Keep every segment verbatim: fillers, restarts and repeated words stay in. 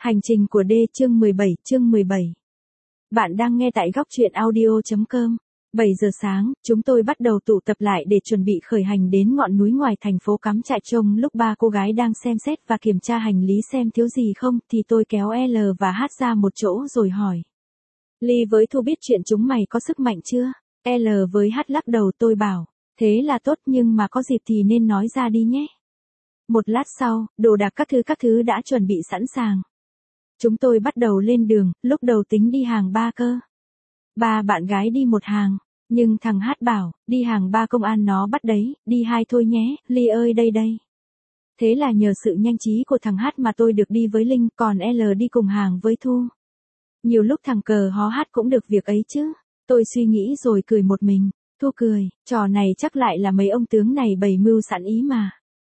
Hành trình của D chương mười bảy, chương mười bảy. Bạn đang nghe tại góc truyện audio.com. bảy giờ sáng, chúng tôi bắt đầu tụ tập lại để chuẩn bị khởi hành đến ngọn núi ngoài thành phố cắm trại trông lúc ba cô gái đang xem xét và kiểm tra hành lý xem thiếu gì không thì tôi kéo L và H ra một chỗ rồi hỏi. Ly với Thu biết chuyện chúng mày có sức mạnh chưa? L với H lắc đầu, tôi bảo, thế là tốt nhưng mà có dịp thì nên nói ra đi nhé. Một lát sau, đồ đạc các thứ các thứ đã chuẩn bị sẵn sàng. Chúng tôi bắt đầu lên đường, lúc đầu tính đi hàng ba cơ. Ba bạn gái đi một hàng, nhưng thằng Hát bảo, đi hàng ba công an nó bắt đấy, đi hai thôi nhé, Ly ơi đây đây. Thế là nhờ sự nhanh trí của thằng Hát mà tôi được đi với Linh, còn L đi cùng hàng với Thu. Nhiều lúc thằng cờ hó Hát cũng được việc ấy chứ. Tôi suy nghĩ rồi cười một mình. Thu cười, trò này chắc lại là mấy ông tướng này bày mưu sẵn ý mà.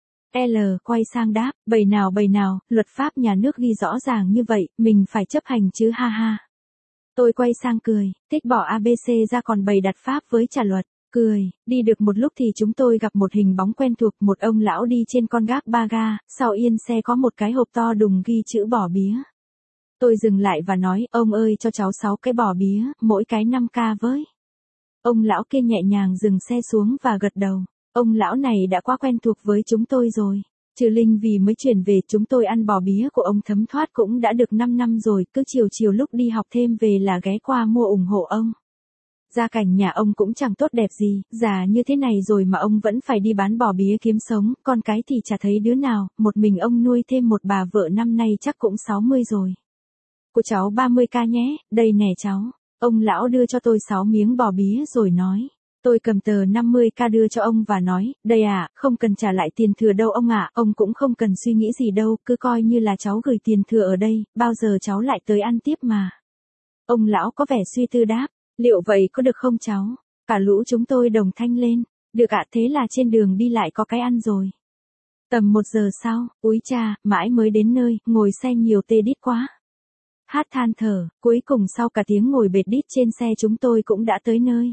L quay sang đáp, bày nào bày nào, luật pháp nhà nước ghi rõ ràng như vậy, mình phải chấp hành chứ ha ha. Tôi quay sang cười, thích bỏ a bê xê ra còn bày đặt pháp với trả luật, cười, đi được một lúc thì chúng tôi gặp một hình bóng quen thuộc, một ông lão đi trên con gác ba ga, sau yên xe có một cái hộp to đùng ghi chữ bò bía. Tôi dừng lại và nói, ông ơi cho cháu sáu cái bò bía, mỗi cái năm k với. Ông lão kia nhẹ nhàng dừng xe xuống và gật đầu. Ông lão này đã quá quen thuộc với chúng tôi rồi. Trừ Linh vì mới chuyển về, chúng tôi ăn bò bía của ông thấm thoát cũng đã được năm năm rồi, cứ chiều chiều lúc đi học thêm về là ghé qua mua ủng hộ ông. Gia cảnh nhà ông cũng chẳng tốt đẹp gì, già như thế này rồi mà ông vẫn phải đi bán bò bía kiếm sống, con cái thì chả thấy đứa nào, một mình ông nuôi thêm một bà vợ năm nay chắc cũng sáu mươi rồi. Của cháu ba mươi k nhé, đây nè cháu. Ông lão đưa cho tôi sáu miếng bò bía rồi nói. Tôi cầm tờ năm mươi k đưa cho ông và nói, đây à, không cần trả lại tiền thừa đâu ông ạ, ông cũng không cần suy nghĩ gì đâu, cứ coi như là cháu gửi tiền thừa ở đây, bao giờ cháu lại tới ăn tiếp mà. Ông lão có vẻ suy tư đáp, liệu vậy có được không cháu? Cả lũ chúng tôi đồng thanh lên, được ạ, thế là trên đường đi lại có cái ăn rồi. Tầm một giờ sau, úi cha, mãi mới đến nơi, ngồi xe nhiều tê đít quá. Hát than thở, cuối cùng sau cả tiếng ngồi bệt đít trên xe chúng tôi cũng đã tới nơi.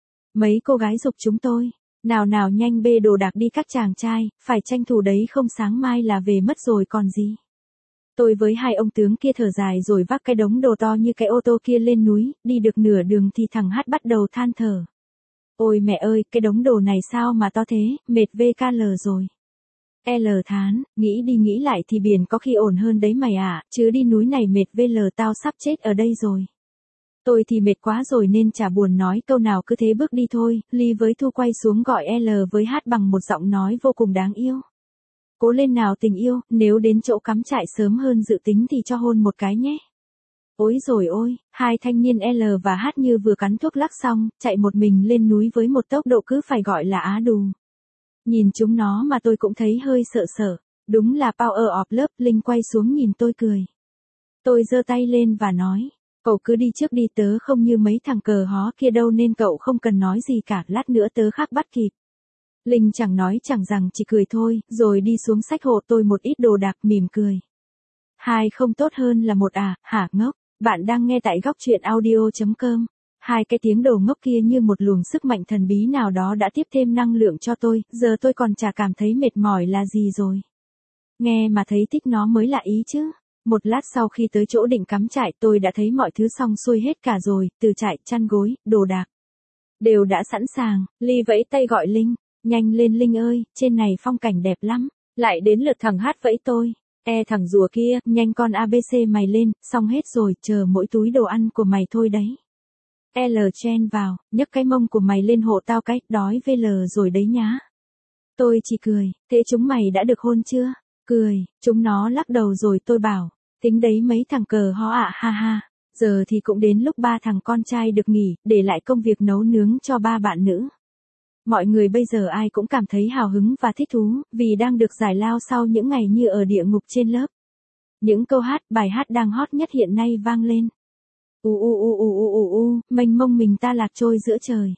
Mấy cô gái giục chúng tôi, nào nào nhanh bê đồ đạc đi các chàng trai, phải tranh thủ đấy không sáng mai là về mất rồi còn gì. Tôi với hai ông tướng kia thở dài rồi vác cái đống đồ to như cái ô tô kia lên núi, đi được nửa đường thì thằng Hát bắt đầu than thở. Ôi mẹ ơi, cái đống đồ này sao mà to thế, mệt vê ca lờ rồi. L thán, nghĩ đi nghĩ lại thì biển có khi ổn hơn đấy mày à, chứ đi núi này mệt vê lờ tao sắp chết ở đây rồi. Tôi thì mệt quá rồi nên chả buồn nói câu nào, cứ thế bước đi thôi. Ly với Thu quay xuống gọi L với Hát bằng một giọng nói vô cùng đáng yêu. Cố lên nào tình yêu, nếu đến chỗ cắm trại sớm hơn dự tính thì cho hôn một cái nhé. Ôi rồi ôi, hai thanh niên L và H như vừa cắn thuốc lắc xong, chạy một mình lên núi với một tốc độ cứ phải gọi là á đù. Nhìn chúng nó mà tôi cũng thấy hơi sợ sợ, đúng là power of love. Linh quay xuống nhìn tôi cười. Tôi giơ tay lên và nói. Cậu cứ đi trước đi, tớ không như mấy thằng cờ hó kia đâu nên cậu không cần nói gì cả, lát nữa tớ khác bắt kịp. Linh chẳng nói chẳng rằng chỉ cười thôi, rồi đi xuống xách hộ tôi một ít đồ đạc mỉm cười. Hai không tốt hơn là một à, hả ngốc, bạn đang nghe tại góc truyện audio.com. Hai cái tiếng đồ ngốc kia như một luồng sức mạnh thần bí nào đó đã tiếp thêm năng lượng cho tôi, giờ tôi còn chả cảm thấy mệt mỏi là gì rồi. Nghe mà thấy thích nó mới lạ ý chứ. Một lát sau khi tới chỗ định cắm trại tôi đã thấy mọi thứ xong xuôi hết cả rồi, từ trại, chăn gối, đồ đạc. Đều đã sẵn sàng, Ly vẫy tay gọi Linh, nhanh lên Linh ơi, trên này phong cảnh đẹp lắm. Lại đến lượt thằng Hát vẫy tôi, e thằng rùa kia, nhanh con a bê xê mày lên, xong hết rồi, chờ mỗi túi đồ ăn của mày thôi đấy. L chen vào, nhấc cái mông của mày lên hộ tao cái, đói vê lờ rồi đấy nhá. Tôi chỉ cười, thế chúng mày đã được hôn chưa? Cười, chúng nó lắc đầu rồi tôi bảo, tính đấy mấy thằng cờ hó ạ, ha ha, giờ thì cũng đến lúc ba thằng con trai được nghỉ, để lại công việc nấu nướng cho ba bạn nữ. Mọi người bây giờ ai cũng cảm thấy hào hứng và thích thú, vì đang được giải lao sau những ngày như ở địa ngục trên lớp. Những câu hát, bài hát đang hot nhất hiện nay vang lên. U u u u u u u, mênh mông mình ta lạc trôi giữa trời.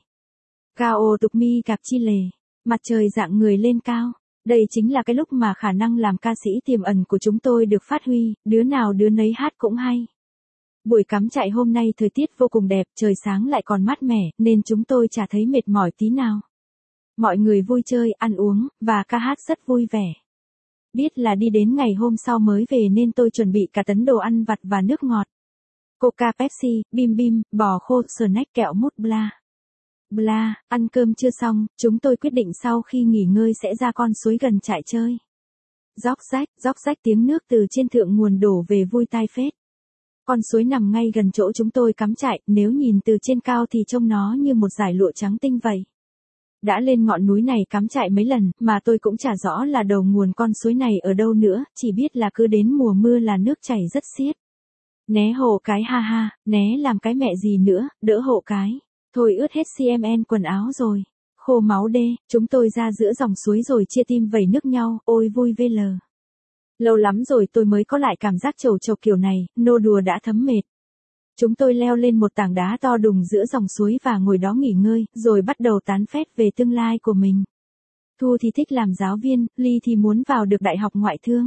Cao tục mi cạp chi lề, mặt trời dạng người lên cao. Đây chính là cái lúc mà khả năng làm ca sĩ tiềm ẩn của chúng tôi được phát huy, đứa nào đứa nấy hát cũng hay. Buổi cắm trại hôm nay thời tiết vô cùng đẹp, trời sáng lại còn mát mẻ, nên chúng tôi chả thấy mệt mỏi tí nào. Mọi người vui chơi, ăn uống, và ca hát rất vui vẻ. Biết là đi đến ngày hôm sau mới về nên tôi chuẩn bị cả tấn đồ ăn vặt và nước ngọt. Coca Pepsi, bim bim, bò khô, snack kẹo mút bla. Bla, ăn cơm chưa xong, chúng tôi quyết định sau khi nghỉ ngơi sẽ ra con suối gần trại chơi. Róc rách, róc rách tiếng nước từ trên thượng nguồn đổ về vui tai phết. Con suối nằm ngay gần chỗ chúng tôi cắm trại, nếu nhìn từ trên cao thì trông nó như một dải lụa trắng tinh vậy. Đã lên ngọn núi này cắm trại mấy lần, mà tôi cũng chả rõ là đầu nguồn con suối này ở đâu nữa, chỉ biết là cứ đến mùa mưa là nước chảy rất xiết. Né hộ cái ha ha, né làm cái mẹ gì nữa, đỡ hộ cái. Thôi ướt hết xê em en quần áo rồi. Khô máu đê, chúng tôi ra giữa dòng suối rồi chia tim vẩy nước nhau, ôi vui vê lờ. Lâu lắm rồi tôi mới có lại cảm giác trầu trầu kiểu này, nô đùa đã thấm mệt. Chúng tôi leo lên một tảng đá to đùng giữa dòng suối và ngồi đó nghỉ ngơi, rồi bắt đầu tán phét về tương lai của mình. Thu thì thích làm giáo viên, Ly thì muốn vào được đại học ngoại thương.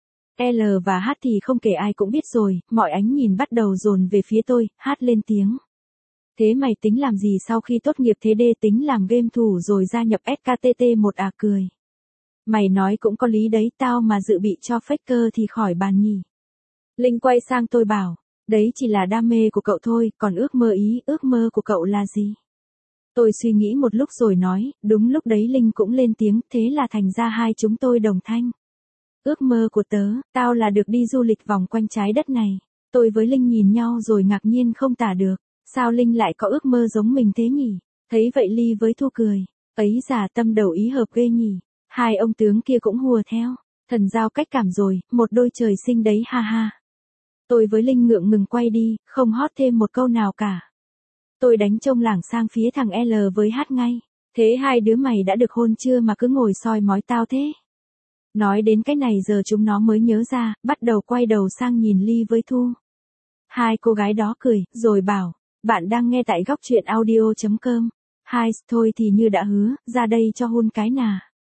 L và H thì không kể ai cũng biết rồi, mọi ánh nhìn bắt đầu dồn về phía tôi, H lên tiếng. Thế mày tính làm gì sau khi tốt nghiệp thế đê tính làm game thủ rồi gia nhập ét ca tê tê một à cười. Mày nói cũng có lý đấy, tao mà dự bị cho faker thì khỏi bàn nhỉ. Linh quay sang tôi bảo, đấy chỉ là đam mê của cậu thôi, còn ước mơ ý, ước mơ của cậu là gì? Tôi suy nghĩ một lúc rồi nói, đúng lúc đấy Linh cũng lên tiếng, thế là thành ra hai chúng tôi đồng thanh. Ước mơ của tớ, tao là được đi du lịch vòng quanh trái đất này. Tôi với Linh nhìn nhau rồi ngạc nhiên không tả được. Sao Linh lại có ước mơ giống mình thế nhỉ? Thấy vậy Ly với Thu cười. Ấy giả tâm đầu ý hợp ghê nhỉ. Hai ông tướng kia cũng hùa theo. Thần giao cách cảm rồi, một đôi trời sinh đấy ha ha. Tôi với Linh ngượng ngừng quay đi, không hót thêm một câu nào cả. Tôi đánh trông lảng sang phía thằng L với H ngay. Thế hai đứa mày đã được hôn chưa mà cứ ngồi soi mói tao thế? Nói đến cái này giờ chúng nó mới nhớ ra, bắt đầu quay đầu sang nhìn Ly với Thu. Hai cô gái đó cười, rồi bảo, bạn đang nghe tại góc truyện audio chấm com. Hai, thôi thì như đã hứa, ra đây cho hôn cái nà.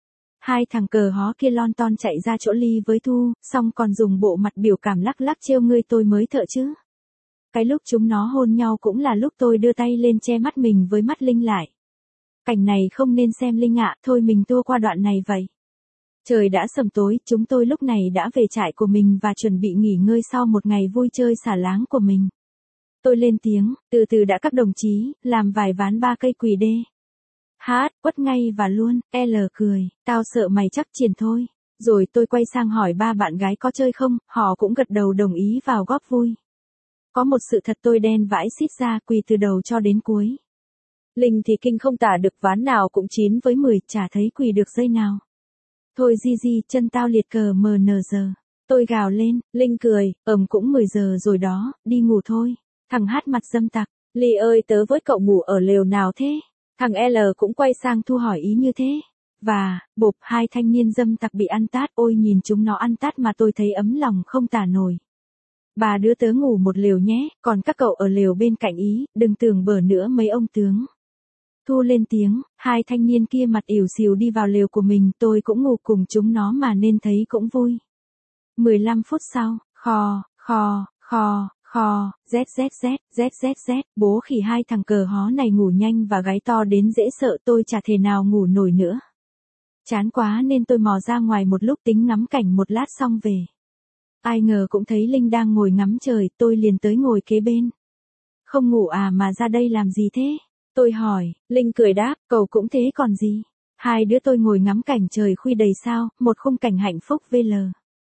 Hai thằng cờ hó kia lon ton chạy ra chỗ Ly với Thu, xong còn dùng bộ mặt biểu cảm lắc lắc trêu ngươi tôi mới thợ chứ. Cái lúc chúng nó hôn nhau cũng là lúc tôi đưa tay lên che mắt mình với mắt Linh lại. Cảnh này không nên xem Linh ạ, thôi mình tua qua đoạn này vậy. Trời đã sầm tối, chúng tôi lúc này đã về trại của mình và chuẩn bị nghỉ ngơi sau một ngày vui chơi xả láng của mình. Tôi lên tiếng, từ từ đã các đồng chí, làm vài ván ba cây quỳ đê. Hát, quất ngay và luôn, L cười, tao sợ mày chắc triển thôi. Rồi tôi quay sang hỏi ba bạn gái có chơi không, họ cũng gật đầu đồng ý vào góp vui. Có một sự thật tôi đen vãi xít ra quỳ từ đầu cho đến cuối. Linh thì kinh không tả được ván nào cũng chín với mười, chả thấy quỳ được giây nào. Thôi di di, chân tao liệt cờ mờ nờ giờ. Tôi gào lên, Linh cười, ầm cũng mười giờ rồi đó, đi ngủ thôi. Thằng Hát mặt dâm tặc, Ly ơi tớ với cậu ngủ ở lều nào thế? Thằng L cũng quay sang Thu hỏi ý như thế. Và, bộp hai thanh niên dâm tặc bị ăn tát, ôi nhìn chúng nó ăn tát mà tôi thấy ấm lòng không tả nổi. Bà đứa tớ ngủ một lều nhé, còn các cậu ở lều bên cạnh ý, đừng tưởng bở nữa mấy ông tướng. Thu lên tiếng, hai thanh niên kia mặt ỉu xìu đi vào lều của mình, tôi cũng ngủ cùng chúng nó mà nên thấy cũng vui. mười lăm phút sau, khò, khò, khò, khò, z z z, z z z, bố khỉ hai thằng cờ hó này ngủ nhanh và gáy to đến dễ sợ tôi chả thể nào ngủ nổi nữa. Chán quá nên tôi mò ra ngoài một lúc tính ngắm cảnh một lát xong về. Ai ngờ cũng thấy Linh đang ngồi ngắm trời, tôi liền tới ngồi kế bên. Không ngủ à mà ra đây làm gì thế? Tôi hỏi, Linh cười đáp, cậu cũng thế còn gì. Hai đứa tôi ngồi ngắm cảnh trời khuya đầy sao, một khung cảnh hạnh phúc vê lờ.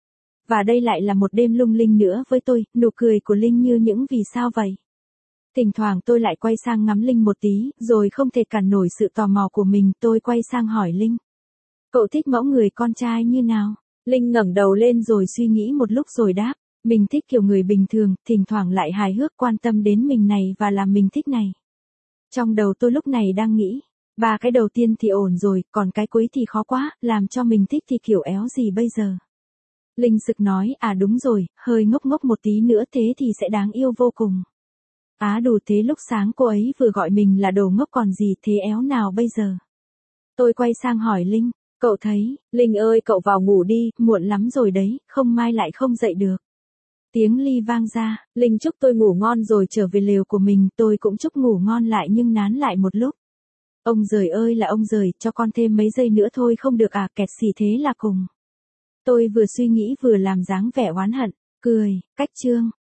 Và đây lại là một đêm lung linh nữa với tôi, nụ cười của Linh như những vì sao vậy. Thỉnh thoảng tôi lại quay sang ngắm Linh một tí, rồi không thể cản nổi sự tò mò của mình, tôi quay sang hỏi Linh. Cậu thích mẫu người con trai như nào? Linh ngẩng đầu lên rồi suy nghĩ một lúc rồi đáp, mình thích kiểu người bình thường, thỉnh thoảng lại hài hước quan tâm đến mình này và làm mình thích này. Trong đầu tôi lúc này đang nghĩ, ba cái đầu tiên thì ổn rồi, còn cái cuối thì khó quá, làm cho mình thích thì kiểu éo gì bây giờ. Linh sực nói, à đúng rồi, hơi ngốc ngốc một tí nữa thế thì sẽ đáng yêu vô cùng. Á đủ thế lúc sáng cô ấy vừa gọi mình là đồ ngốc còn gì thế éo nào bây giờ. Tôi quay sang hỏi Linh, cậu thấy, Linh ơi cậu vào ngủ đi, muộn lắm rồi đấy, không mai lại không dậy được. Tiếng Ly vang ra, Linh chúc tôi ngủ ngon rồi trở về lều của mình, tôi cũng chúc ngủ ngon lại nhưng nán lại một lúc. Ông giời ơi là ông giời, cho con thêm mấy giây nữa thôi không được à, kẹt xì thế là cùng. Tôi vừa suy nghĩ vừa làm dáng vẻ oán hận, cười, cách chương.